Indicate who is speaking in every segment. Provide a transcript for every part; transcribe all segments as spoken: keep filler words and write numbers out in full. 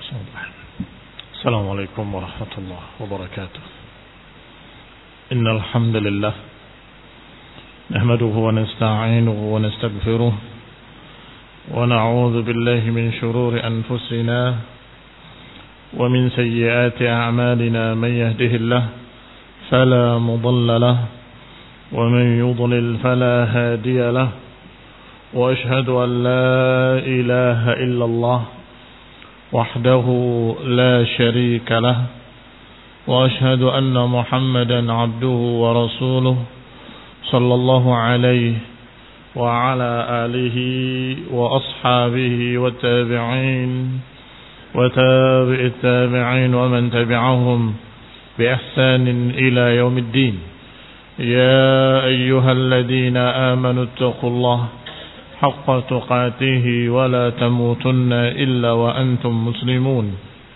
Speaker 1: السلام عليكم ورحمة الله وبركاته. إن الحمد لله نحمده ونستعينه ونستغفره ونعوذ بالله من شرور أنفسنا ومن سيئات أعمالنا. من يهده الله فلا مضل له ومن يضلل فلا هادي له، وأشهد أن لا إله إلا الله وحده لا شريك له، وأشهد أن محمدا عبده ورسوله صلى الله عليه وعلى آله وأصحابه والتابعين وتابع التابعين ومن تبعهم بإحسان إلى يوم الدين. يا أيها الذين آمنوا اتقوا الله حق تقاته ولا تموتن إلا وأنتم مسلمون.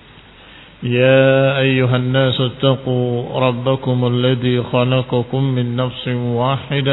Speaker 1: يا أيها الناس اتقوا ربكم الذي خلقكم من نفس واحدة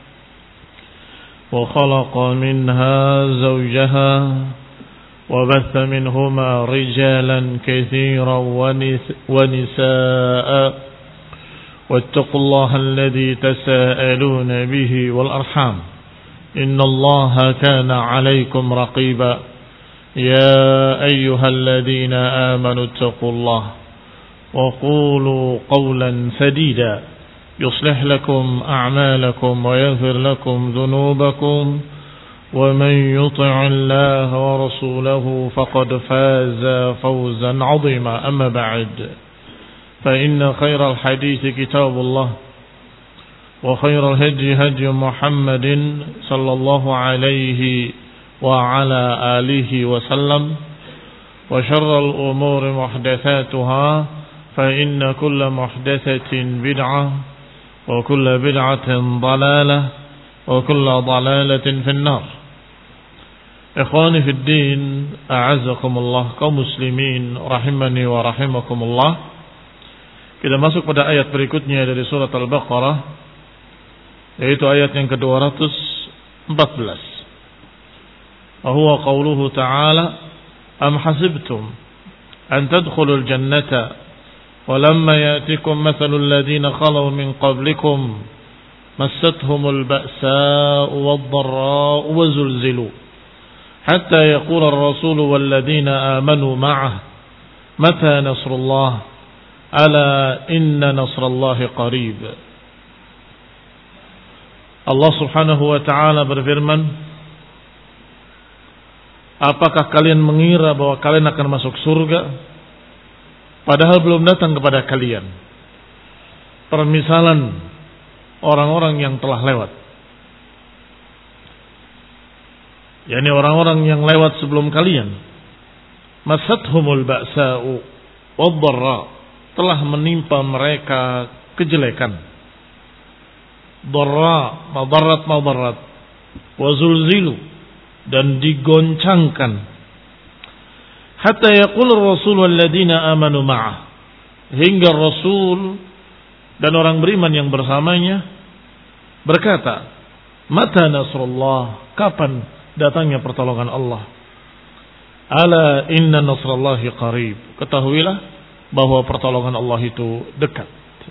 Speaker 1: وخلق منها زوجها وبث منهما رجالا كثيرا ونساء، واتقوا الله الذي تساءلون به والأرحام إن الله كان عليكم رقيبا. يا أيها الذين آمنوا اتقوا الله وقولوا قولا سديدا يصلح لكم أعمالكم ويغفر لكم ذنوبكم، ومن يطع الله ورسوله فقد فاز فوزا عظيما. أما بعد، فإن خير الحديث كتاب الله، وخير الهدي هدي محمد صلى الله عليه وعلى آله وسلم، وشر الأمور محدثاتها، فإن كل محدثة بدعة وكل بدعة ضلالة وكل ضلالة في النار. إخواني في الدين، أعزكم الله kaum muslimin rahimani wa rahimakumullah. Kita masuk pada ayat berikutnya dari surat Al-Baqarah, yaitu ayat yang ke-dua ratus empat belas. Wa huwa qauluhu ta'ala: am hasibtum an tadkhulul jannata wa lamma ya'tikum mathalul ladzina khalaw min qablikum massathumul ba'sa'u wad-dharra'u wa zulzilu hatta yaqula ar-rasulu wal ladzina amanu ma'ahu mata nasrullah ala inna nasrallahi qarib. Allah subhanahu wa ta'ala berfirman, apakah kalian mengira bahwa kalian akan masuk surga padahal belum datang kepada kalian permisalan orang-orang yang telah lewat, yakni orang-orang yang lewat sebelum kalian. Masathumul ba'sa'u wad-dharra, telah menimpa mereka kejelekan, dharra, madarat madarat, wa zulzilu, dan digoncangkan, hatta yaqul ar-rasul walladzina amanu ma'ah, hingga Rasul dan orang beriman yang bersamanya berkata, mata nasrullah, kapan datangnya pertolongan Allah. Ala inna nasrallahi qarib, ketahuilah bahwa pertolongan Allah itu dekat.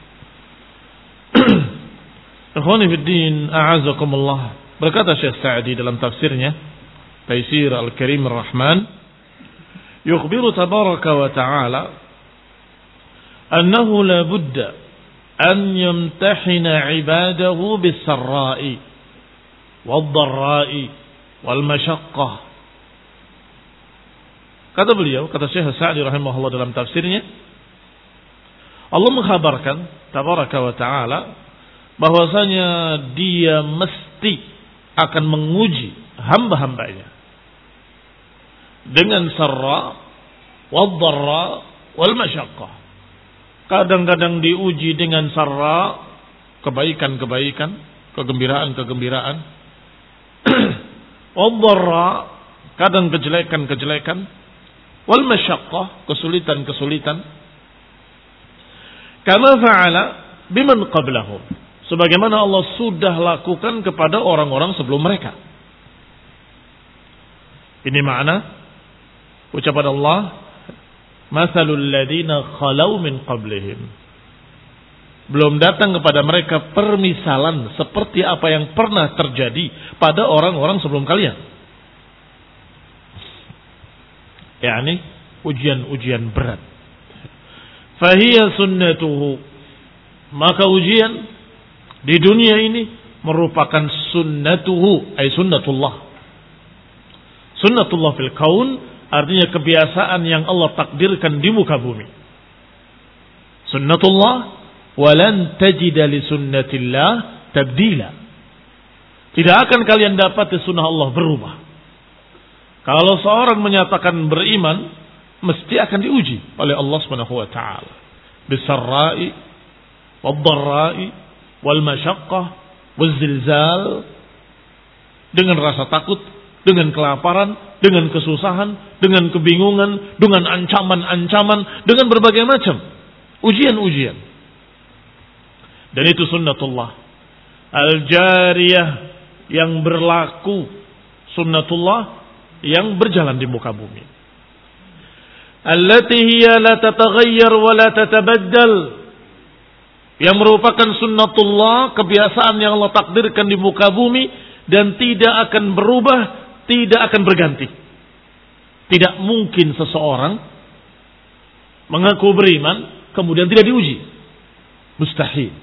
Speaker 1: Ikhwani fiddin, a'azakumullah. Berkata Syekh Sa'di dalam tafsirnya Taisir Al-Karim Ar-Rahman, yukhbiru tabaraka wa ta'ala annahu la budda an yamtahina ibadahu bis-sarra'i wad-dharra'i wal-mashaqqah. Kata beliau, kata Syekh Sa'di rahimahullah dalam tafsirnya, Allah mengkhabarkan tabaraka wa ta'ala bahwasanya dia mesti akan menguji hamba-hambanya dengan sarra wad-dharra wal masyaqqah. Kadang-kadang diuji dengan sarra, kebaikan-kebaikan, kegembiraan-kegembiraan, wad-dharra, kadang kejelekan-kejelekan, wal masyaqqah, kesulitan-kesulitan. Kama fa'ala biman qablahum, sebagaimana Allah sudah lakukan kepada orang-orang sebelum mereka. Ini makna ucapan Allah Matsalul ladzina khalau min qablihim. Belum datang kepada mereka permisalan seperti apa yang pernah terjadi pada orang-orang sebelum kalian. yakni ujian-ujian berat. Fahiya sunnatuhu, maka ujian di dunia ini merupakan sunnatuhu, ay sunnatullah. Sunnatullah fil kaun artinya kebiasaan yang Allah takdirkan di muka bumi. Sunnatullah walan tajida li sunnatillah tabdila. Tidak akan kalian dapat sunnah Allah berubah. Kalau seorang menyatakan beriman, mesti akan diuji oleh Allah Subhanahu wa taala. Bisarra'i wad-dharra'i wal masyaqqah wal zilzal, dengan rasa takut, dengan kelaparan, dengan kesusahan, dengan kebingungan, dengan ancaman-ancaman, dengan berbagai macam ujian-ujian. Dan itu sunnatullah al-jariyah yang berlaku, sunnatullah yang berjalan di muka bumi. Allati hiya la tataghayyar wa la tatabaddal, yang merupakan sunnatullah, kebiasaan yang Allah takdirkan di muka bumi dan tidak akan berubah, tidak akan berganti. Tidak mungkin seseorang mengaku beriman kemudian tidak diuji. Mustahil.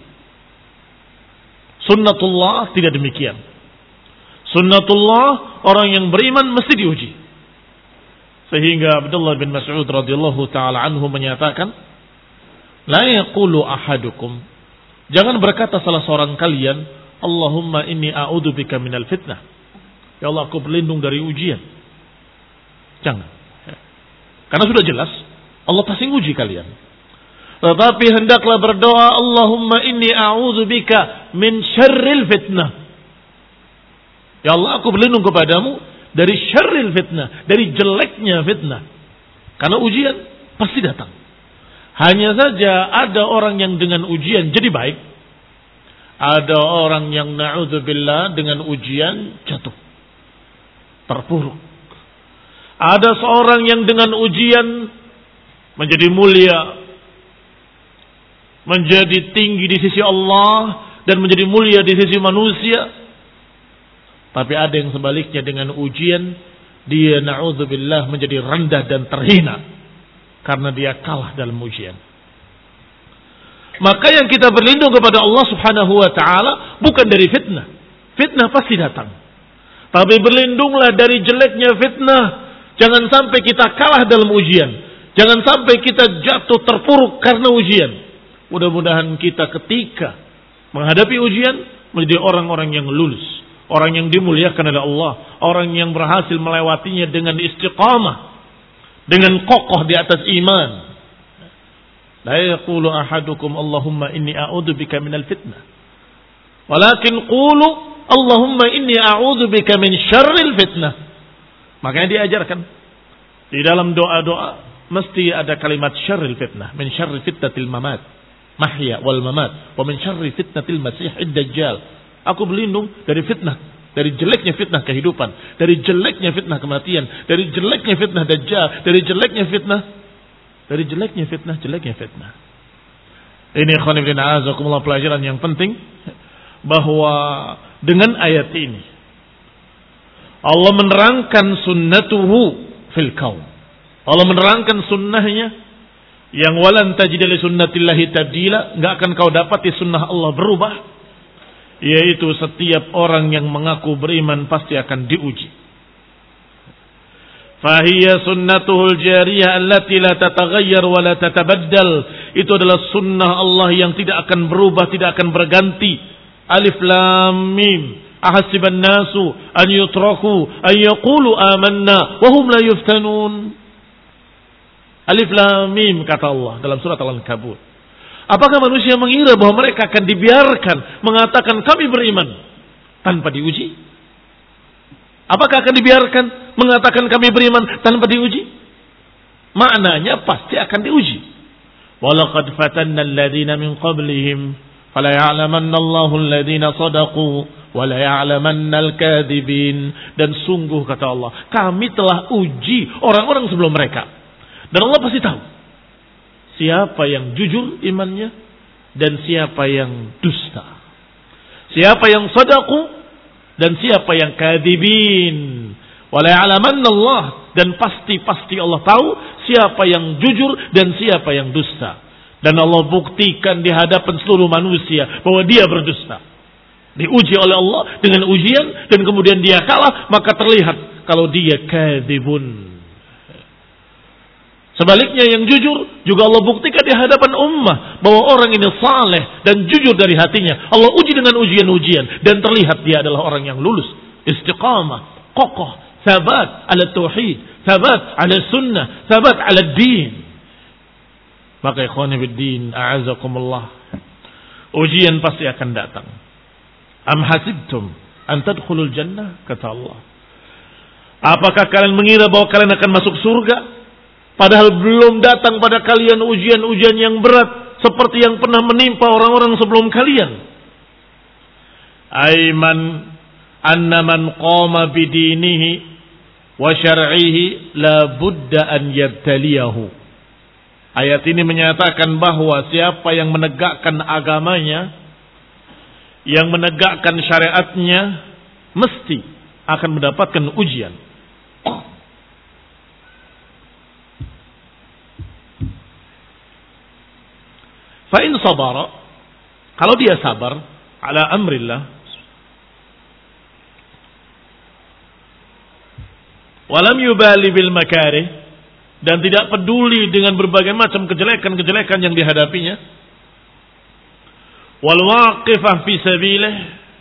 Speaker 1: Sunnatullah tidak demikian. Sunnatullah, orang yang beriman mesti diuji. Sehingga Abdullah bin Mas'ud radhiyallahu taala anhu menyatakan, la yaqulu ahadukum, jangan berkata salah seorang kalian, Allahumma inni a'udzubika minal fitnah, ya Allah aku berlindung dari ujian. Jangan. Karena sudah jelas Allah pasti uji kalian. Tetapi hendaklah berdoa, Allahumma inni a'udzubika min syarril fitnah. Ya Allah, aku berlindung kepadamu dari syarril fitnah, dari jeleknya fitnah. Karena ujian pasti datang. Hanya saja ada orang yang dengan ujian jadi baik. Ada orang yang na'udzubillah dengan ujian jatuh, terpuruk. Ada seorang yang dengan ujian menjadi mulia, menjadi tinggi di sisi Allah dan menjadi mulia di sisi manusia. Tapi ada yang sebaliknya, dengan ujian dia na'udzubillah menjadi rendah dan terhina karena dia kalah dalam ujian. Maka yang kita berlindung kepada Allah Subhanahu wa taala bukan dari fitnah. Fitnah pasti datang. Tapi berlindunglah dari jeleknya fitnah. Jangan sampai kita kalah dalam ujian. Jangan sampai kita jatuh terpuruk karena ujian. Mudah-mudahan kita ketika menghadapi ujian menjadi orang-orang yang lulus, orang yang dimuliakan oleh Allah, orang yang berhasil melewatinya dengan istiqamah, dengan kokoh di atas iman. La yaqulu ahadukum Allahumma inni a'udzubika minal fitnah, walakin qulu Allahumma inni a'udzubika min syarril fitnah. Makanya diajarkan di dalam doa-doa mesti ada kalimat syarril fitnah, min syarri fitnatil mamat, mahya wal mamat, wa min syarri fitnatil masihid dajjal. Aku berlindung dari fitnah, dari jeleknya fitnah kehidupan, dari jeleknya fitnah kematian, dari jeleknya fitnah dajjal, dari jeleknya fitnah, dari jeleknya fitnah, jeleknya fitnah. Ini ikhwan fillah a'azakumullah, pelajaran yang penting bahwa dengan ayat ini Allah menerangkan sunnatuhu fil kaun. Allah menerangkan sunnahnya yang walan tajida li sunnatillahi tabdila, enggak akan kau dapati sunnah Allah berubah. Yaitu setiap orang yang mengaku beriman pasti akan diuji. Fahiya sunnatuhul jariyah allati la tataghayyar wa la tatabaddal. Itu adalah sunnah Allah yang tidak akan berubah, tidak akan berganti. Alif lam mim. Ahasiban nasu an yutraku an yaqulu amanna wa hum la yuftanun. Alif lam mim kata Allah dalam surat Al-Ankabut. Apakah manusia mengira bahwa mereka akan dibiarkan mengatakan kami beriman tanpa diuji? Apakah akan dibiarkan mengatakan kami beriman tanpa diuji? Maknanya pasti akan diuji. Walaqad fatanna alladhina min qablihim fala ya'lamanna Allahu alladhina sadaqu wa la ya'lamanna al-kadhibin. Dan sungguh kata Allah, kami telah uji orang-orang sebelum mereka. Dan Allah pasti tahu siapa yang jujur imannya dan siapa yang dusta. Siapa yang sadaku dan siapa yang kadibin. Wala ya'lamanna Allah, dan pasti-pasti Allah tahu siapa yang jujur dan siapa yang dusta. Dan Allah buktikan di hadapan seluruh manusia bahwa dia berdusta. Diuji oleh Allah dengan ujian dan kemudian dia kalah, maka terlihat kalau dia kadibun. Sebaliknya yang jujur juga Allah buktikan di hadapan ummah bahwa orang ini saleh dan jujur dari hatinya. Allah uji dengan ujian-ujian dan terlihat dia adalah orang yang lulus, istiqamah, kokoh, sabat ala tauhid, sabat ala sunnah, sabat ala din. Maka ikhwani biddin, a'azakumullah, ujian pasti akan datang. Am hasibtum an tadkhulul jannah, kata Allah. Apakah kalian mengira bahwa kalian akan masuk surga padahal belum datang pada kalian ujian-ujian yang berat seperti yang pernah menimpa orang-orang sebelum kalian? Aiman anna man qama bidinihi wa syar'ihi la budda an yabtaliyahu. Ayat ini menyatakan bahwa siapa yang menegakkan agamanya, yang menegakkan syariatnya, mesti akan mendapatkan ujian. Fa in sabara, kalau dia sabar ala amrillah, walam yubali bil makarih, dan tidak peduli dengan berbagai macam kejelekan-kejelekan yang dihadapinya, wal waqifah fi sabilih,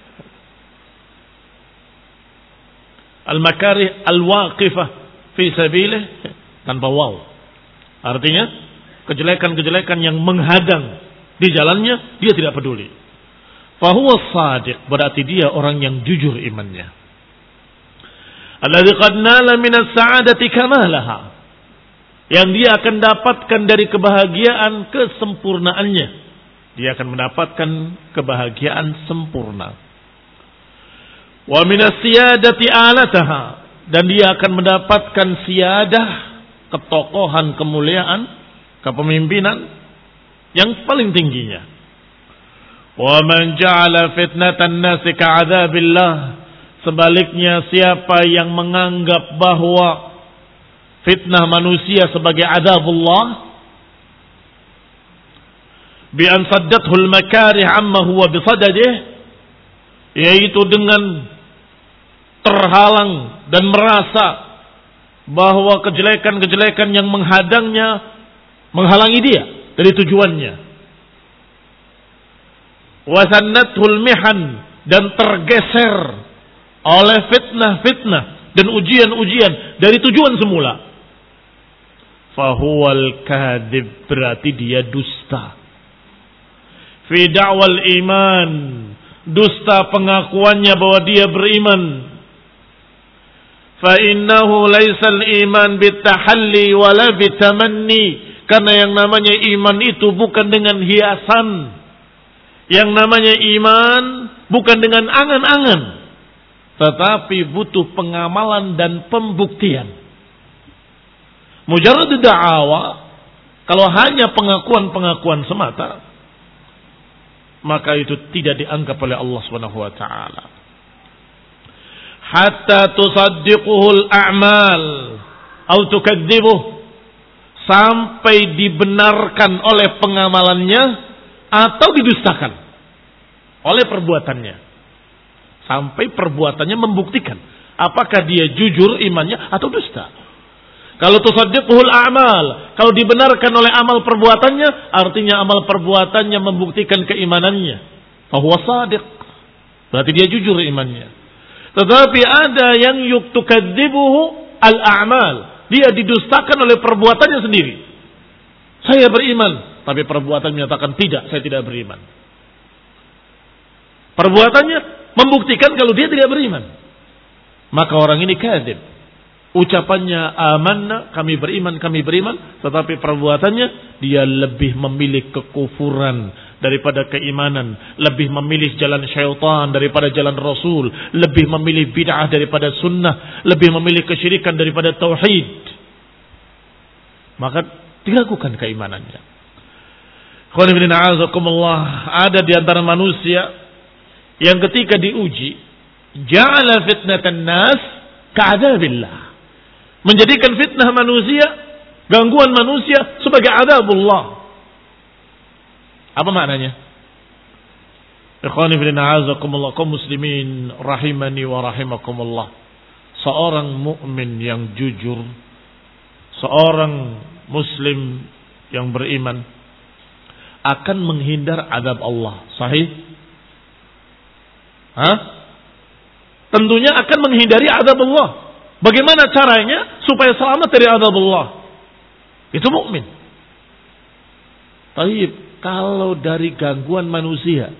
Speaker 1: al makarih al waqifah fi sabilih tanpa waw, artinya kejelekan-kejelekan yang menghadang di jalannya dia tidak peduli. Fahuwa shadiq, berarti dia orang yang jujur imannya. Alladzi qad nala min as-sa'adati kamalaha, yang dia akan dapatkan dari kebahagiaan kesempurnaannya. Dia akan mendapatkan kebahagiaan sempurna. Wa min as-siyadati alataha, dan dia akan mendapatkan siyadah, ketokohan, kemuliaan, kepemimpinan yang paling tingginya. Wa man ja'ala fitnatan nasi ka'adzabillah, sebaliknya siapa yang menganggap bahwa fitnah manusia sebagai azabullah, bi an saddathul makarih amma huwa bisadadih, yaitu dengan terhalang dan merasa bahwa kejelekan-kejelekan yang menghadangnya menghalangi dia dari tujuannya. Wasannathul mihan, dan tergeser oleh fitnah-fitnah dan ujian-ujian dari tujuan semula. Fahuwal kadhib, berarti dia dusta. Fi da'wal iman, dusta pengakuannya bahwa dia beriman. Fa innahu laisal iman bitahalli wala bitamanni, karena yang namanya iman itu bukan dengan hiasan. Yang namanya iman bukan dengan angan-angan, tetapi butuh pengamalan dan pembuktian. Mujarrad da'awa, kalau hanya pengakuan-pengakuan semata, maka itu tidak dianggap oleh Allah Subhanahu wa taala. Hatta tusaddiquhul a'mal atau tukadzibuh, sampai dibenarkan oleh pengamalannya atau didustakan oleh perbuatannya. Sampai perbuatannya membuktikan apakah dia jujur imannya atau dusta. Kalau tusaddiquhul a'mal, kalau dibenarkan oleh amal perbuatannya, artinya amal perbuatannya membuktikan keimanannya. Fahuwa shadiq, berarti dia jujur imannya. Tetapi ada yang yuktukadzibuhu al-a'mal, dia didustakan oleh perbuatannya sendiri. Saya beriman, tapi perbuatan menyatakan tidak, saya tidak beriman. Perbuatannya membuktikan kalau dia tidak beriman. Maka orang ini kadzib. Ucapannya amanna, kami beriman, kami beriman, tetapi perbuatannya dia lebih memilih kekufuran daripada keimanan, lebih memilih jalan syaitan daripada jalan Rasul, lebih memilih bid'ah daripada sunnah, lebih memilih kesyirikan daripada tauhid. Maka diragukan keimanannya. Ada di antara manusia yang ketika diuji, ja'ala fitnatan nas ka'adabillah. Menjadikan fitnah manusia, gangguan manusia sebagai azabullah. Apa maknanya? Ikhwani fillah azakumullah, kaum muslimin rahimani wa rahimakumullah. Seorang mukmin yang jujur, seorang muslim yang beriman akan menghindar azab Allah. Sahih? Hah? Tentunya akan menghindari azab Allah. Bagaimana caranya supaya selamat dari azab Allah? Itu mukmin. Taib, kalau dari gangguan manusia,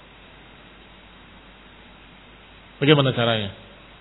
Speaker 1: bagaimana caranya?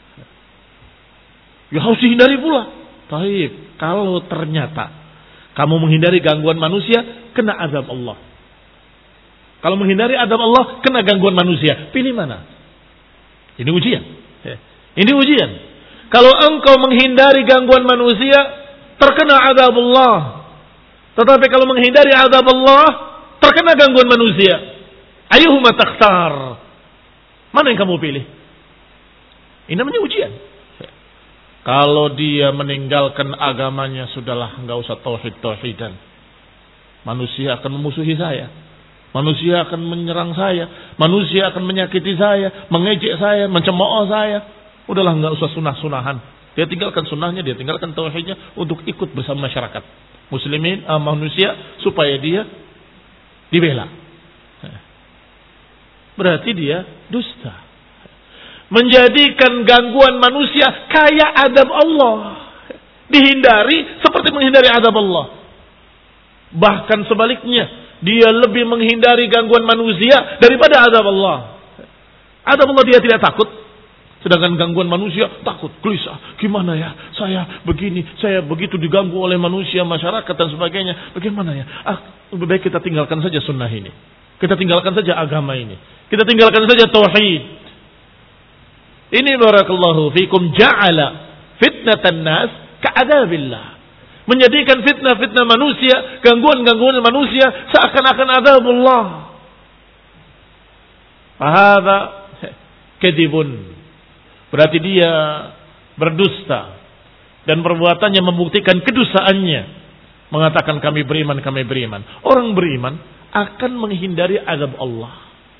Speaker 1: Ya harus dihindari pula. Taib, kalau ternyata kamu menghindari gangguan manusia, kena azab Allah. Kalau menghindari azab Allah, kena gangguan manusia. Pilih mana? Ini ujian. Ini ujian. Kalau engkau menghindari gangguan manusia, terkena azab Allah. Tetapi kalau menghindari azab Allah, terkena gangguan manusia. Ayyuhuma takhtar? Mana yang kamu pilih? Ini namanya ujian. Kalau dia meninggalkan agamanya, sudahlah, enggak usah tauhid-tauhidan. Manusia akan memusuhi saya. Manusia akan menyerang saya. Manusia akan menyakiti saya, mengejek saya, mencemooh saya. Udahlah, enggak usah sunah-sunahan. Dia tinggalkan sunnahnya, dia tinggalkan tauhidnya untuk ikut bersama masyarakat muslimin, uh, manusia, supaya dia dibela. Berarti dia dusta. Menjadikan gangguan manusia kayak adab Allah. Dihindari seperti menghindari adab Allah. Bahkan sebaliknya, dia lebih menghindari gangguan manusia daripada adab Allah. Adab Allah dia tidak takut. Sedangkan gangguan manusia takut, gelisah. Gimana ya? Saya begini, saya begitu diganggu oleh manusia, masyarakat dan sebagainya. Bagaimana ya? Ah, lebih baik kita tinggalkan saja sunnah ini. Kita tinggalkan saja agama ini. Kita tinggalkan saja tauhid. Ini barakallahu fikum ja'ala fitnatan nas ka'adabillah. Menjadikan fitnah-fitnah manusia, gangguan-gangguan manusia seakan-akan azabullah. Fahadha kadhibun. Berarti dia berdusta dan perbuatannya membuktikan kedustaannya. Mengatakan kami beriman, kami beriman. Orang beriman akan menghindari azab Allah.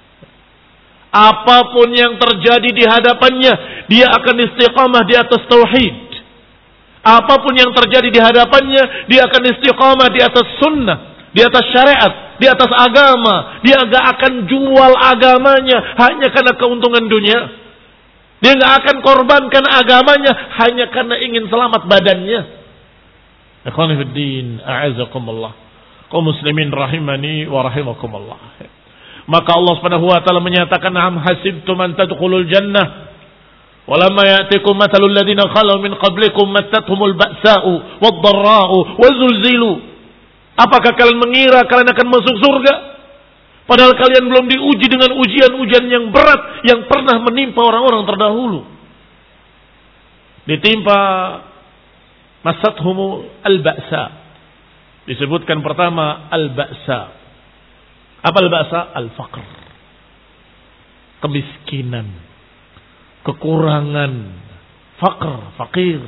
Speaker 1: Apapun yang terjadi di hadapannya, dia akan istiqamah di atas tauhid. Apapun yang terjadi di hadapannya, dia akan istiqamah di atas sunnah, di atas syariat, di atas agama. Dia gak akan jual agamanya hanya karena keuntungan dunia. Dia gak akan korbankan agamanya hanya karena ingin selamat badannya. Ikhwani fiddin, a'azakumullah. Kaum muslimin rahimani wa rahimakumullah. Maka Allah Subhanahu wa taala menyatakan, "Am hasibtum an tadkhulul jannah walamma ya'tikum mathalul ladzina khalu min qablikum mattathumul ba'sa'u wad-dharra'u wazulzilu." Apakah kalian mengira kalian akan masuk surga? Padahal kalian belum diuji dengan ujian-ujian yang berat yang pernah menimpa orang-orang terdahulu. Ditimpa masathumu al-ba'sa. Disebutkan pertama al-ba'sa. Apa al-ba'sa? Al-faqr. Kemiskinan. Kekurangan. Faqr, fakir.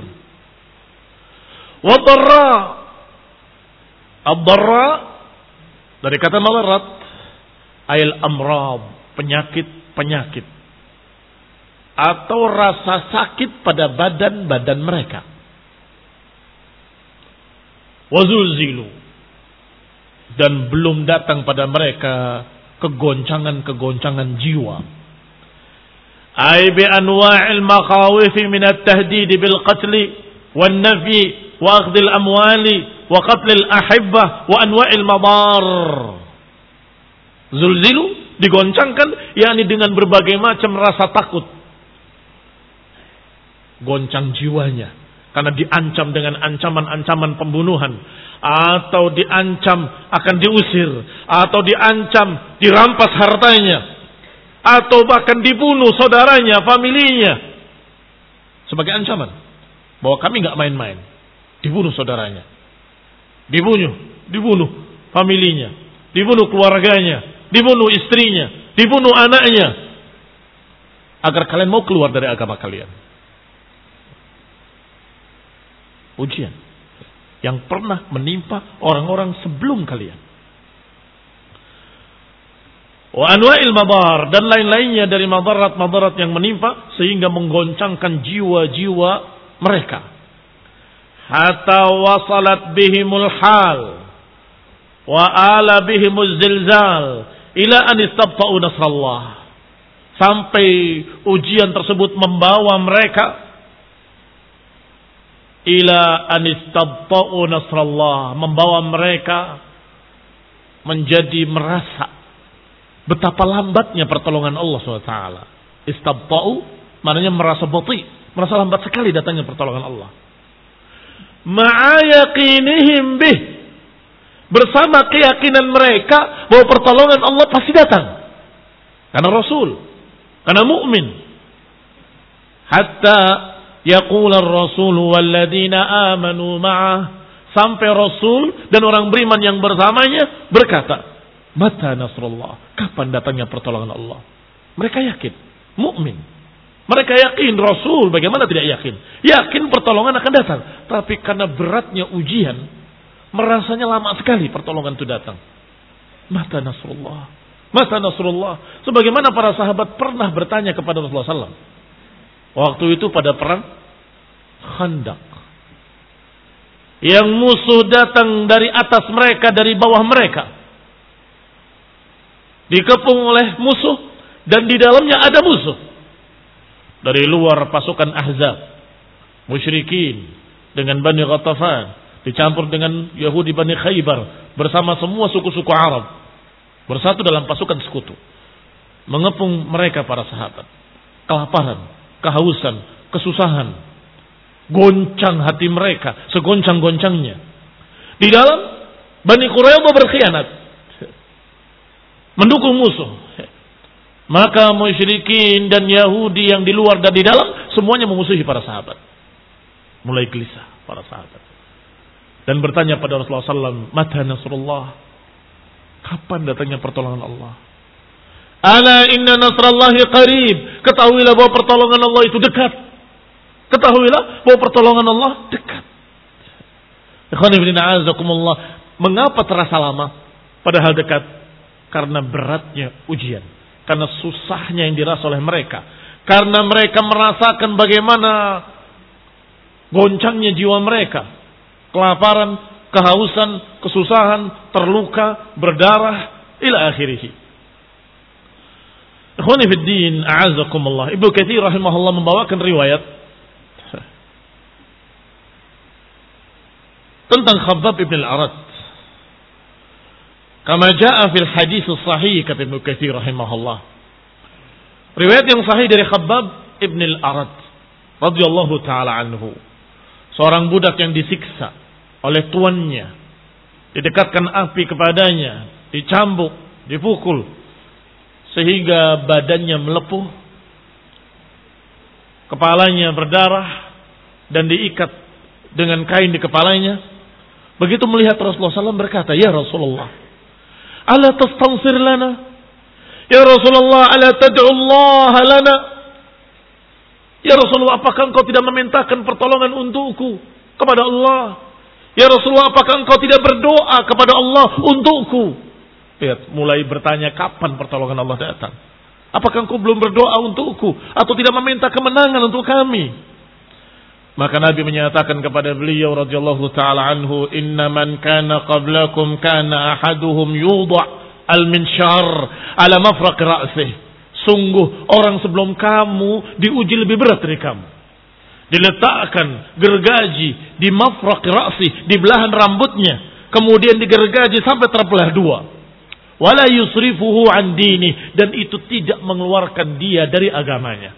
Speaker 1: Wadharra. Ad-dharra dari kata malarat. Ail amrad, penyakit-penyakit. Atau rasa sakit pada badan-badan mereka. Wazulzilu. Dan belum datang pada mereka kegoncangan-kegoncangan jiwa. Ay bi anwa'il makhawif min at-tahdid bil qatl wan nafyi wa akhdh al amwali wa qatl al ahibbah wa anwa'il madar. Zulzilu digoncangkan, yakni dengan berbagai macam rasa takut. Goncang jiwanya karena diancam dengan ancaman-ancaman pembunuhan, atau diancam akan diusir, atau diancam dirampas hartanya, atau bahkan dibunuh saudaranya, familinya. Sebagai ancaman bahwa kami enggak main-main. Dibunuh saudaranya. Dibunuh, dibunuh familinya. dibunuh keluarganya, dibunuh istrinya, dibunuh anaknya, agar kalian mau keluar dari agama kalian. Ujian yang pernah menimpa orang-orang sebelum kalian. Wa anwa'il madar, dan lain-lainnya dari madarat-madarat yang menimpa sehingga menggoncangkan jiwa-jiwa mereka. Hatta wasalat bihimul hal wa ala bihimuz zilzal ila an istabta'u nasrallah. Sampai ujian tersebut membawa mereka ila an istabta'u nasrallah, membawa mereka menjadi merasa betapa lambatnya pertolongan Allah subhanahu wa taala. Istabta'u maknanya merasa bati, merasa lambat sekali datangnya pertolongan Allah. Ma'a yaqinihim bih, bersama keyakinan mereka bahwa pertolongan Allah pasti datang. Karena Rasul, karena mukmin. Hatta yaqul ar-rasul walladzina amanu ma'ah, sampai Rasul dan orang beriman yang bersamanya berkata, mata nasrullah, kapan datangnya pertolongan Allah? Mereka yakin, mukmin. Mereka yakin, Rasul bagaimana tidak yakin? Yakin pertolongan akan datang, tapi karena beratnya ujian, merasanya lama sekali pertolongan itu datang. Mata nasrullah, mata nasrullah. Sebagaimana para sahabat pernah bertanya kepada Rasulullah sallallahu alaihi wasallam waktu itu pada perang Khandaq, yang musuh datang dari atas mereka, dari bawah mereka, dikepung oleh musuh, dan di dalamnya ada musuh. Dari luar pasukan Ahzab, musyrikin dengan Bani Ghatafan, dicampur dengan Yahudi Bani Khaybar, bersama semua suku-suku Arab, bersatu dalam pasukan sekutu, mengepung mereka para sahabat. Kelaparan, kehausan, kesusahan, goncang hati mereka, segoncang-goncangnya. Di dalam, Bani Quraidah berkhianat, mendukung musuh. Maka musyrikin dan Yahudi yang di luar dan di dalam semuanya memusuhi para sahabat. Mulai gelisah para sahabat dan bertanya pada Rasulullah sallallahu alaihi wasallam, mata nasrullah, kapan datangnya pertolongan Allah? Ala inna nasrallahi qarib, ketahuilah bahwa pertolongan Allah itu dekat. Ketahuilah bahwa pertolongan Allah dekat. Ikhwan fillah, a'azakumullah. Mengapa terasa lama padahal dekat? Karena beratnya ujian, karena susahnya yang dirasa oleh mereka, karena mereka merasakan bagaimana goncangnya jiwa mereka, kelaparan, kehausan, kesusahan, terluka, berdarah, ila akhirih. Ikhwani fid din, a'azakumullah. Ibnu Katsir rahimahullah membawakan riwayat tentang Khabbab ibn al-Arat. Kama jaa fil hadis sahih, kata Ibnu Katsir rahimahullah. Riwayat yang sahih dari Khabbab ibn al-Arat radhiyallahu taala anhu. Seorang budak yang disiksa oleh tuannya, didekatkan api kepadanya, dicambuk, dipukul sehingga badannya melepuh, kepalanya berdarah dan diikat dengan kain di kepalanya. Begitu melihat Rasulullah sallallahu alaihi wasallam berkata, ya Rasulullah, ala tastansir lana? Ya Rasulullah, ala tad'u Allah lana? Ya Rasulullah, apakah engkau tidak memintakan pertolongan untukku kepada Allah? Ya Rasulullah, apakah engkau tidak berdoa kepada Allah untukku? Lihat, mulai bertanya kapan pertolongan Allah datang. Apakah engkau belum berdoa untukku atau tidak meminta kemenangan untuk kami? Maka Nabi menyatakan kepada beliau radhiyallahu taala anhu, "Inna man kana qablakum kana ahaduhum yudha' al-minshar ala mafraq ra'sih." Sungguh orang sebelum kamu diuji lebih berat dari kamu. Diletakkan gergaji di mafraq ra'sih, di belahan rambutnya, kemudian digergaji sampai terbelah dua. Wala yusrifuhu an dini, dan itu tidak mengeluarkan dia dari agamanya.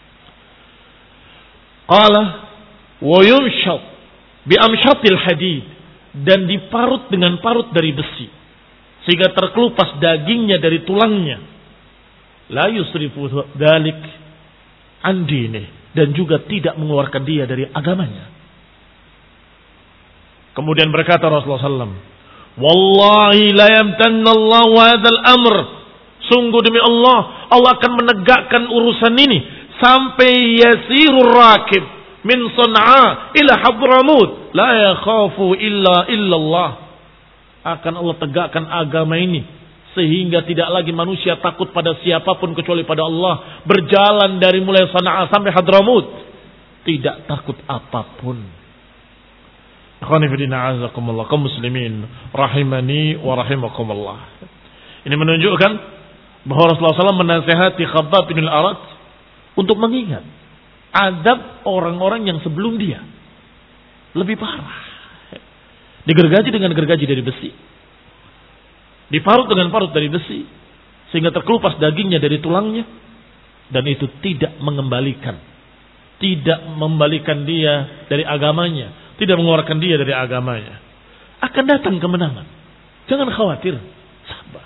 Speaker 1: Qala wa yumshat bi amshatil hadid, dan diparut dengan parut dari besi sehingga terkelupas dagingnya dari tulangnya. La yusrifu dzalik an dini, dan juga tidak mengeluarkan dia dari agamanya. Kemudian berkata Rasulullah sallallahu alaihi wasallam, Wallahi la yamtanna Allahu hadzal amr. Sungguh demi Allah, Allah akan menegakkan urusan ini sampai yasirur rakib min Sana'a ila Hadramut la yakhafu illa illallah. Akan Allah tegakkan agama ini sehingga tidak lagi manusia takut pada siapapun kecuali pada Allah. Berjalan dari mulai Sana'a sampai Hadramut tidak takut apapun. Akhwani fillah azakumullah, kaum muslimin rahimani wa rahimakumullah. Ini menunjukkan bahwa Rasulullah shallallahu alaihi wasallam menasihati Khabbab bin al-Arat untuk mengingat adab orang-orang yang sebelum dia lebih parah. Digergaji dengan gergaji dari besi, diparut dengan parut dari besi, sehingga terkelupas dagingnya dari tulangnya, dan itu tidak mengembalikan, tidak membalikan dia dari agamanya, tidak mengeluarkan dia dari agamanya. Akan datang kemenangan. Jangan khawatir. Sabar.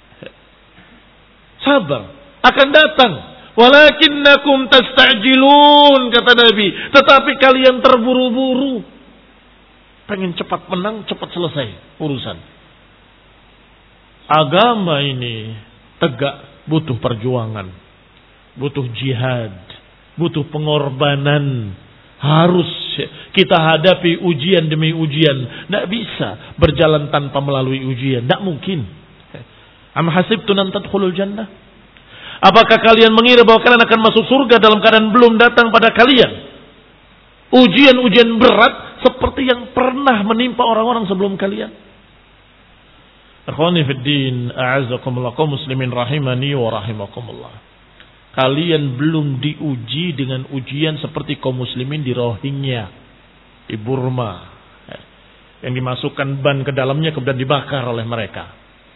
Speaker 1: Sabar. Akan datang. Walakinnakum tasta'jilun, kata Nabi. Tetapi kalian terburu-buru. Pengen cepat menang, cepat selesai urusan. Agama ini tegak, butuh perjuangan. Butuh jihad. Butuh pengorbanan. Harus kita hadapi ujian demi ujian. Tidak bisa berjalan tanpa melalui ujian. Tidak mungkin. Am hasibtum an tadkhulul jannah? Apakah kalian mengira bahwa kalian akan masuk surga dalam keadaan belum datang pada kalian ujian-ujian berat seperti yang pernah menimpa orang-orang sebelum kalian? Akhwani fid din, a'azzakumullah, kaum muslimin rahimani wa rahimakumullah. Kalian belum diuji dengan ujian seperti kaum muslimin di Rohingya, di Burma, yang dimasukkan ban ke dalamnya kemudian dibakar oleh mereka,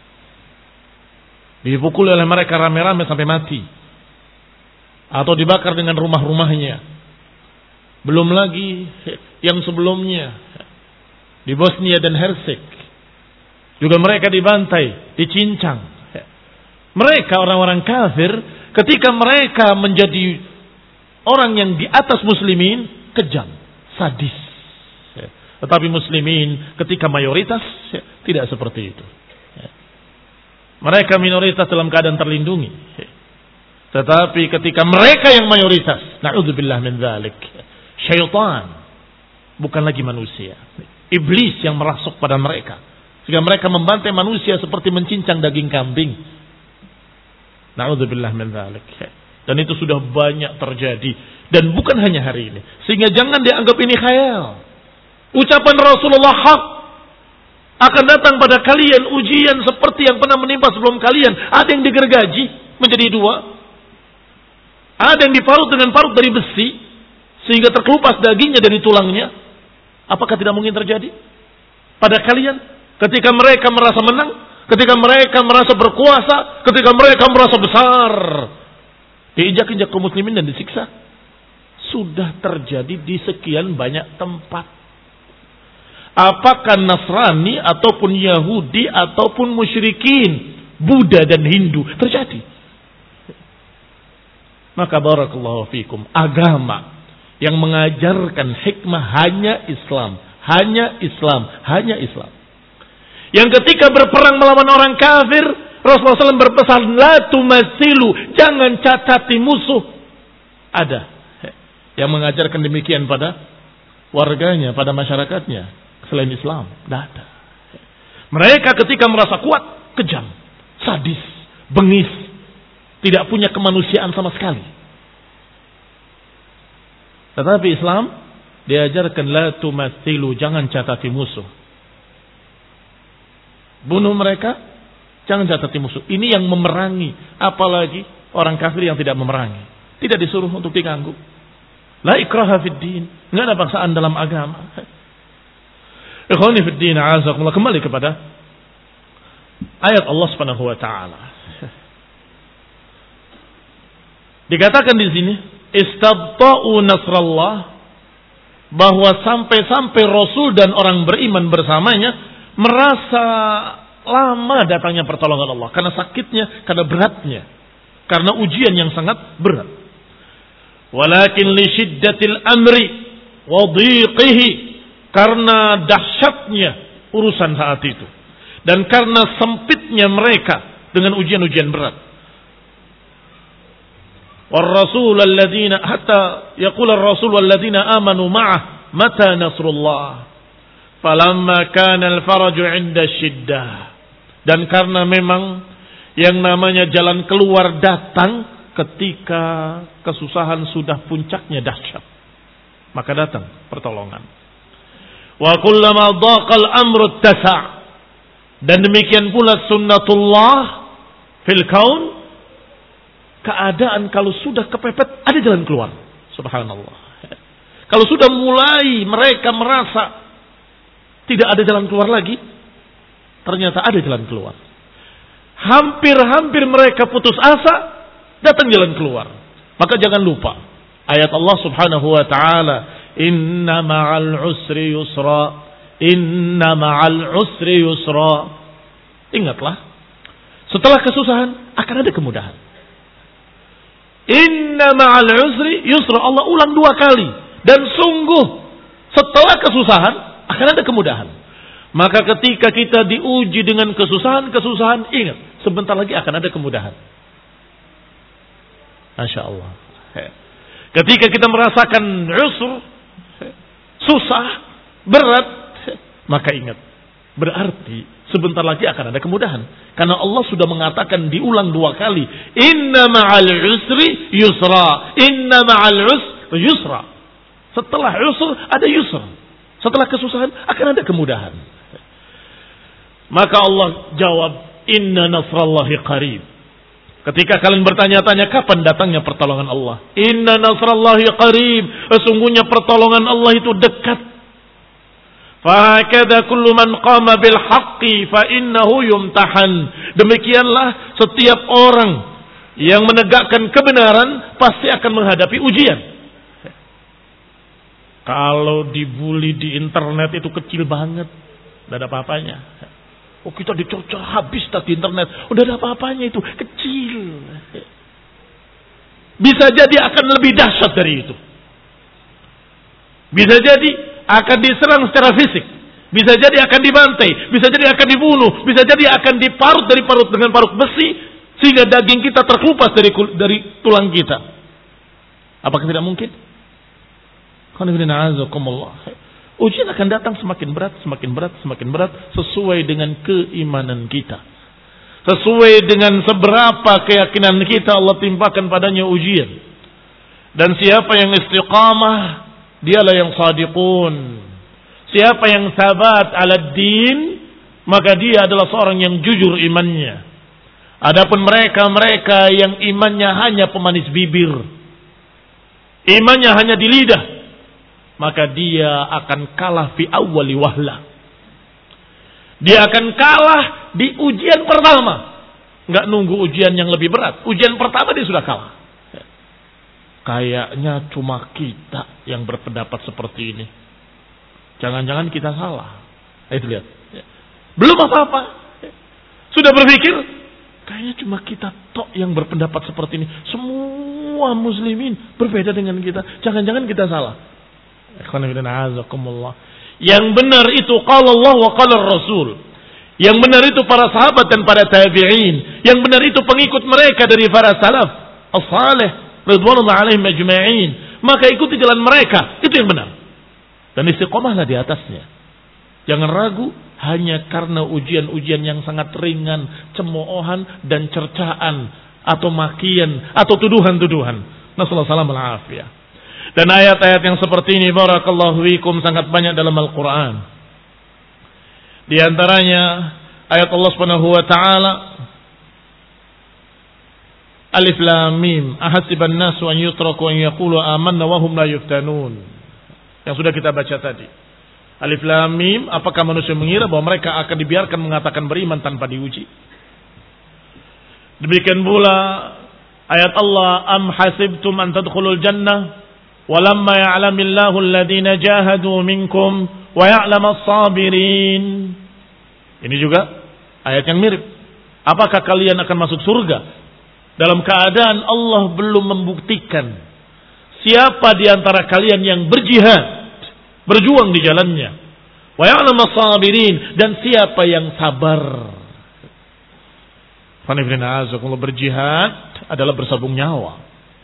Speaker 1: dipukul oleh mereka rame-rame sampai mati, atau dibakar dengan rumah-rumahnya. Belum lagi yang sebelumnya di Bosnia dan Hersek juga mereka dibantai, dicincang. Mereka orang-orang kafir, ketika mereka menjadi orang yang di atas muslimin, kejam, sadis. Tetapi muslimin ketika mayoritas tidak seperti itu. Mereka minoritas dalam keadaan terlindungi. Tetapi ketika mereka yang mayoritas, na'udzubillah min dzalik, syaitan, bukan lagi manusia, iblis yang merasuk pada mereka, sehingga mereka membantai manusia seperti mencincang daging kambing. Na'udzubillah min dzalik. Dan itu sudah banyak terjadi, dan bukan hanya hari ini. Sehingga jangan dianggap ini khayal. Ucapan Rasulullah hak. Akan datang pada kalian ujian seperti yang pernah menimpa sebelum kalian. Ada yang digergaji menjadi dua, ada yang diparut dengan parut dari besi sehingga terkelupas dagingnya dari tulangnya. Apakah tidak mungkin terjadi pada kalian ketika mereka merasa menang, ketika mereka merasa berkuasa, ketika mereka merasa besar, diinjak-injak kaum muslimin dan disiksa? Sudah terjadi di sekian banyak tempat. Apakah Nasrani ataupun Yahudi ataupun musyrikin, Buddha dan Hindu, terjadi. Maka barakallahu fikum, agama yang mengajarkan hikmah hanya Islam, hanya Islam, hanya Islam. Yang ketika berperang melawan orang kafir, Rasulullah shallallahu alaihi wasallam berpesan, la tumatsilu, jangan cacati musuh. Ada yang mengajarkan demikian pada warganya, pada masyarakatnya selain Islam? Tidak ada. Mereka ketika merasa kuat, kejam, sadis, bengis, tidak punya kemanusiaan sama sekali. Tetapi Islam diajarkan la tumatsilu, jangan catati musuh. Bunuh mereka, jangan catati musuh. Ini yang memerangi, apalagi orang kafir yang tidak memerangi. Tidak disuruh untuk diganggu. La ikraha fid din, enggak ada paksaan dalam agama. Ikhwani fid din, a'azakumullah, kembali kepada ayat Allah Subhanahu wa taala. Dikatakan di sini, istabta'u nasrallah, bahwa sampai-sampai Rasul dan orang beriman bersamanya merasa lama datangnya pertolongan Allah karena sakitnya, karena beratnya, karena ujian yang sangat berat. Walakin li syiddatil amri wa dhiqihi, karena dahsyatnya urusan saat itu Dan karena sempitnya mereka dengan ujian-ujian berat. War-rasul alladziina hatta yaqul ar-rasul walladziina aamanu ma'ah mata nasrullah. Falamma kana al-faraju 'inda syiddah. Dan karena memang yang namanya jalan keluar datang ketika kesusahan sudah puncaknya dahsyat, maka datang pertolongan. Wa kullama dhaqal amru ittasa'. Dan demikian pula sunnatullah fil kaun, keadaan kalau sudah kepepet ada jalan keluar. Subhanallah. Kalau sudah mulai mereka merasa tidak ada jalan keluar lagi, ternyata ada jalan keluar. Hampir-hampir mereka putus asa, datang jalan keluar. Maka jangan lupa ayat Allah Subhanahu wa taala, inna ma'al usri yusra, inna ma'al usri yusra. Ingatlah, setelah kesusahan akan ada kemudahan. Inna ma'al usri yusra, Allah ulang dua kali. Dan sungguh setelah kesusahan akan ada kemudahan. Maka ketika kita diuji dengan kesusahan-kesusahan, ingat, sebentar lagi akan ada kemudahan. Masya Allah. Ketika kita merasakan usr, susah, berat, maka ingat, berarti sebentar lagi akan ada kemudahan. Karena Allah sudah mengatakan diulang dua kali, inna ma'al usri yusra, inna ma'al usri yusra. Setelah usr ada yusra. Setelah kesusahan akan ada kemudahan. Maka Allah jawab, inna nasrallahi qarib. Ketika kalian bertanya-tanya kapan datangnya pertolongan Allah, inna nasrallahi qarib, sesungguhnya pertolongan Allah itu dekat. Fa kullu man qama bil haqqi fa innahu yumtahan. Demikianlah setiap orang yang menegakkan kebenaran pasti akan menghadapi ujian. Kalau dibully di internet itu kecil banget, tidak ada apa-apanya. Oh, kita dicerca habis tadi internet, udah ada apa-apanya itu, kecil. Bisa jadi akan lebih dahsyat dari itu. Bisa jadi akan diserang secara fisik, bisa jadi akan dibantai, bisa jadi akan dibunuh, bisa jadi akan diparut dari parut dengan parut besi sehingga daging kita terkelupas dari dari tulang kita. Apakah tidak mungkin? Ujian akan datang semakin berat, semakin berat, semakin berat sesuai dengan keimanan kita. Sesuai dengan seberapa keyakinan kita Allah timpakan padanya ujian. Dan siapa yang istiqamah, dialah yang shadiqun. Siapa yang sabat ala din, maka dia adalah seorang yang jujur imannya. Adapun mereka-mereka yang imannya hanya pemanis bibir, imannya hanya di lidah, maka dia akan kalah fi awwali wahla. Dia akan kalah di ujian pertama. Enggak nunggu ujian yang lebih berat. Ujian pertama dia sudah kalah. Kayaknya cuma kita yang berpendapat seperti ini. Jangan-jangan kita salah. Itu lihat. Belum apa-apa. Sudah berpikir, kayaknya cuma kita tok yang berpendapat seperti ini. Semua muslimin berbeda dengan kita. Jangan-jangan kita salah. Yang benar itu qala Allah wa qala Rasul. Yang benar itu para sahabat dan para tabi'in. Yang benar itu pengikut mereka dari para salaf as-salih ridwanullah alaihim ajma'in. Maka ikuti jalan mereka, itu yang benar. Dan istiqomahlah di atasnya. Jangan ragu hanya karena ujian-ujian yang sangat ringan, cemoohan dan cercaan atau makian atau tuduhan-tuduhan. Nasallahu alaihi wasallam. Dan ayat-ayat yang seperti ini barakallahu fikum sangat banyak dalam Al-Quran. Di antaranya ayat Allah Subhanahu wa taala, Alif Lam Mim, ahasiban nasu an yutraku an yaqulu amanna wa hum la yuftanun. Yang sudah kita baca tadi. Alif Lam Mim, apakah manusia mengira bahwa mereka akan dibiarkan mengatakan beriman tanpa diuji? Demikian pula ayat Allah, am hasibtum an tadkhulul jannah walamma ya'lamillahu alladhina jahadu minkum wa ya'lamas sabirin. Ini juga ayat yang mirip. Apakah kalian akan masuk surga dalam keadaan Allah belum membuktikan siapa di antara kalian yang berjihad, berjuang di jalannya, Wa ya'lamu as-sabirin, dan siapa yang sabar. Berjihad adalah bersabung nyawa.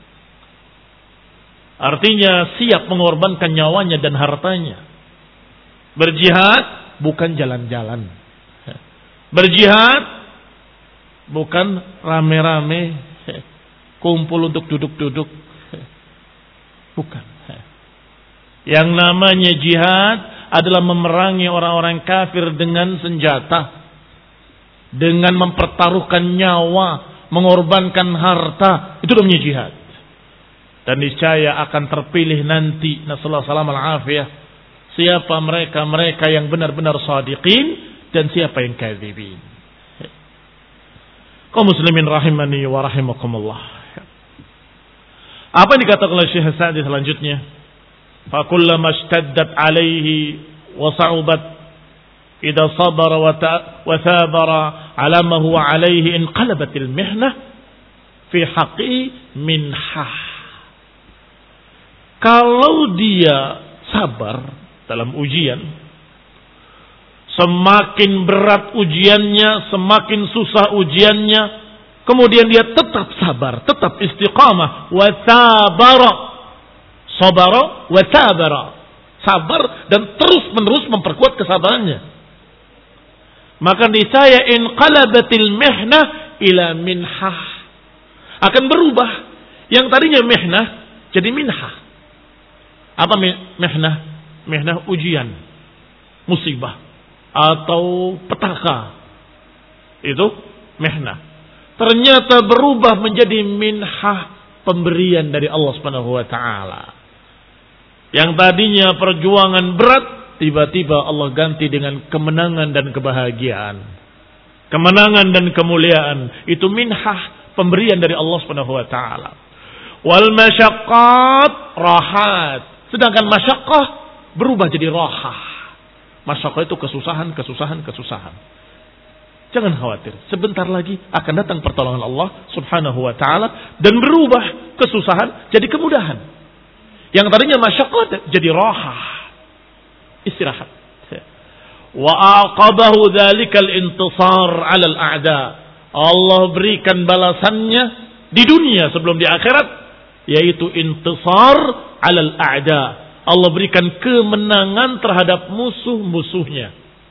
Speaker 1: Artinya siap mengorbankan nyawanya dan hartanya. Berjihad bukan jalan-jalan. Berjihad bukan rame-rame kumpul untuk duduk-duduk. Bukan. Yang namanya jihad adalah memerangi orang-orang kafir dengan senjata. Dengan mempertaruhkan nyawa, mengorbankan harta. Itu namanya jihad. Dan niscaya akan terpilih nanti, nasallahu salam al-afiyah, siapa mereka-mereka yang benar-benar shadiqin dan siapa yang kadzibin. Kaum muslimin rahimani wa rahimakumullah. Apa yang dikatakan oleh Syekh Sa'di selanjutnya? Fa kullama ishtaddat alaihi wa sa'ubat idza sabara wa thabara ala ma huwa alaihi inqalabatil mihnah fi haqqi minhah. Kalau dia sabar dalam ujian, semakin berat ujiannya, semakin susah ujiannya, kemudian dia tetap sabar, tetap istiqamah, wa sabara, sabara wa sabara, sabar dan terus-menerus memperkuat kesabarannya, maka niscaya inqalabatil mihnah ila minhah, akan berubah yang tadinya mihnah jadi minhah. Apa mihnah? Mihnah ujian, musibah atau petaka. Itu mihnah. Ternyata berubah menjadi minhah, pemberian dari Allah Subhanahu wa taala. Yang tadinya perjuangan berat, tiba-tiba Allah ganti dengan kemenangan dan kebahagiaan. Kemenangan dan kemuliaan, itu minhah, pemberian dari Allah Subhanahu wa taala. Wal masyaqqat rahat. Sedangkan masyaqqah berubah jadi rahah. Masyaqqah itu kesusahan, kesusahan, kesusahan. Jangan khawatir, sebentar lagi akan datang pertolongan Allah Subhanahu wa taala dan berubah kesusahan jadi kemudahan. Yang tadinya masyaqqah jadi rahah. Istirahat. Wa aqabahu dzalikal intisar 'ala al-a'da. Allah berikan balasannya di dunia sebelum di akhirat, yaitu intisar 'alal a'da. Allah berikan kemenangan terhadap musuh-musuhnya.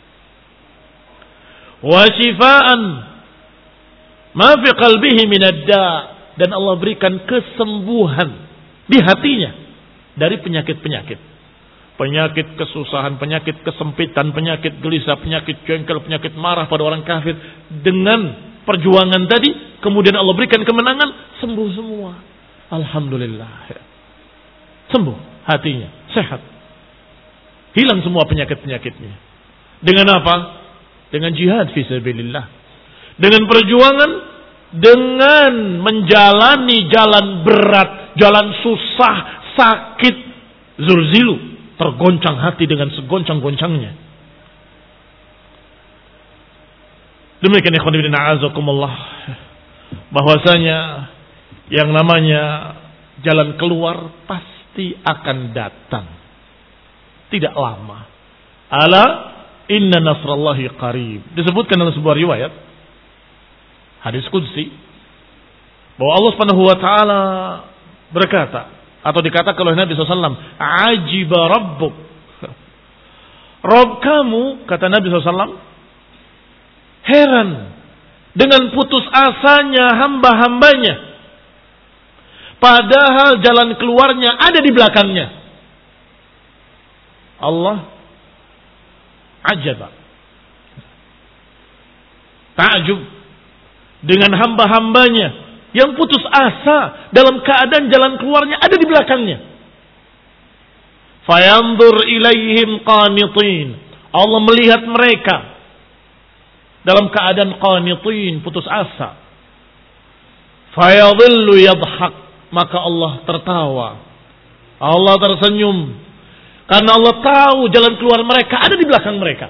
Speaker 1: Wa shifaan ma fi qalbihi min ad-da, dan Allah berikan kesembuhan di hatinya dari penyakit-penyakit. Penyakit kesusahan, penyakit kesempitan, penyakit gelisah, penyakit jengkel, penyakit marah pada orang kafir. Dengan perjuangan tadi, kemudian Allah berikan kemenangan, sembuh semua. Alhamdulillah. Sembuh hatinya, sehat. Hilang semua penyakit-penyakitnya. Dengan apa? Dengan jihad fi sabilillah. Dengan perjuangan, dengan menjalani jalan berat, jalan susah, sakit, zulzilu, tergoncang hati dengan segoncang-goncangnya. Demikian ikhwan fillah a'azakumullah, bahwasanya yang namanya jalan keluar pasti akan datang, tidak lama. Ala inna nasrallahi qarib. Disebutkan dalam sebuah riwayat hadis qudsi bahwa Allah Subhanahu wa taala berkata, atau dikatakan oleh Nabi sallallahu alaihi wasallam, ajiba rabbuk. Rabb kamu, kata Nabi sallallahu alaihi wasallam, heran dengan putus asanya hamba-hambanya, padahal jalan keluarnya ada di belakangnya. Allah ajaba, ta'jub dengan hamba-hambanya yang putus asa dalam keadaan jalan keluarnya ada di belakangnya. Fayanzur ilaihim qanitin. Allah melihat mereka dalam keadaan qanitin, putus asa. Fayadhillu yadhhak. Maka Allah tertawa, Allah tersenyum, karena Allah tahu jalan keluar mereka ada di belakang mereka.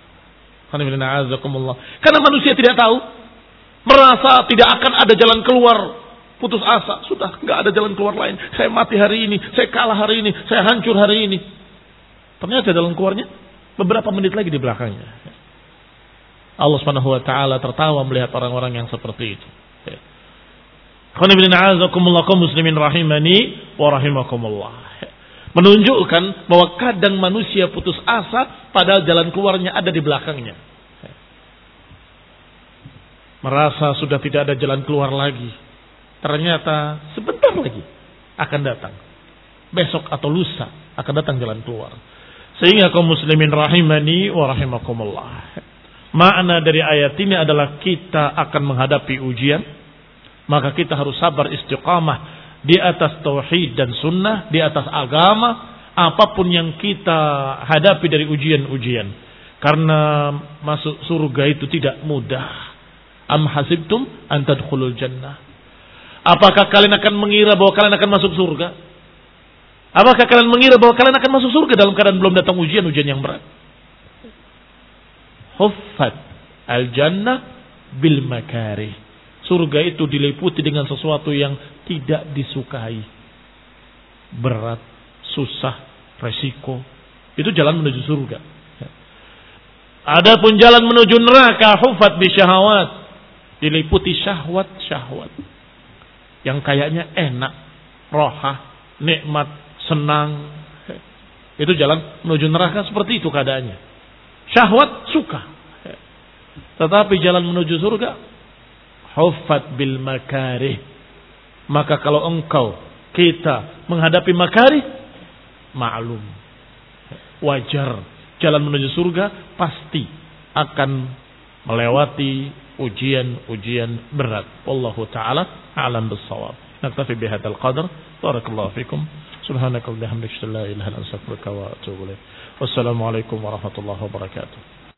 Speaker 1: Karena manusia tidak tahu, merasa tidak akan ada jalan keluar, putus asa, sudah nggak ada jalan keluar lain. Saya mati hari ini, saya kalah hari ini, saya hancur hari ini. Ternyata jalan keluarnya beberapa menit lagi di belakangnya. Allah Subhanahu wa taala tertawa melihat orang-orang yang seperti itu. Qul muslimin rahimani wa rahimakumullah. Menunjukkan bahwa kadang manusia putus asa padahal jalan keluarnya ada di belakangnya. Merasa sudah tidak ada jalan keluar lagi. Ternyata sebentar lagi akan datang. Besok atau lusa akan datang jalan keluar. Sehingga kaum muslimin rahimani wa rahimakumullah. Makna dari ayat ini adalah kita akan menghadapi ujian. Maka kita harus sabar istiqamah di atas tauhid dan sunnah, di atas agama, apapun yang kita hadapi dari ujian-ujian. Karena masuk surga itu tidak mudah. Am hasibtum an tadkhulul jannah. Apakah kalian akan mengira bahwa kalian akan masuk surga? Apakah kalian mengira bahwa kalian akan masuk surga dalam keadaan belum datang ujian-ujian yang berat? Huffat al-jannah bil makarih. Surga itu diliputi dengan sesuatu yang tidak disukai. Berat, susah, resiko. Itu jalan menuju surga. Adapun jalan menuju neraka, huffat bi syahawat. Diliputi syahwat-syahwat. Yang kayaknya enak, rohah, nikmat, senang. Itu jalan menuju neraka seperti itu keadaannya. Syahwat suka. Tetapi jalan menuju surga huffat bil makarih. Maka kalau engkau, kita menghadapi makarih, maklum, wajar, jalan menuju surga pasti akan melewati ujian-ujian berat. Wallahu ta'ala a'lam bis-shawab. Naktafi bihadzal qadar. Barakallahu fikum. Subhanakallahumma wa bihamdika la ilaha illa anta astaghfiruka wa atubu ilaik. Wassalamu alaikum warahmatullahi wabarakatuh.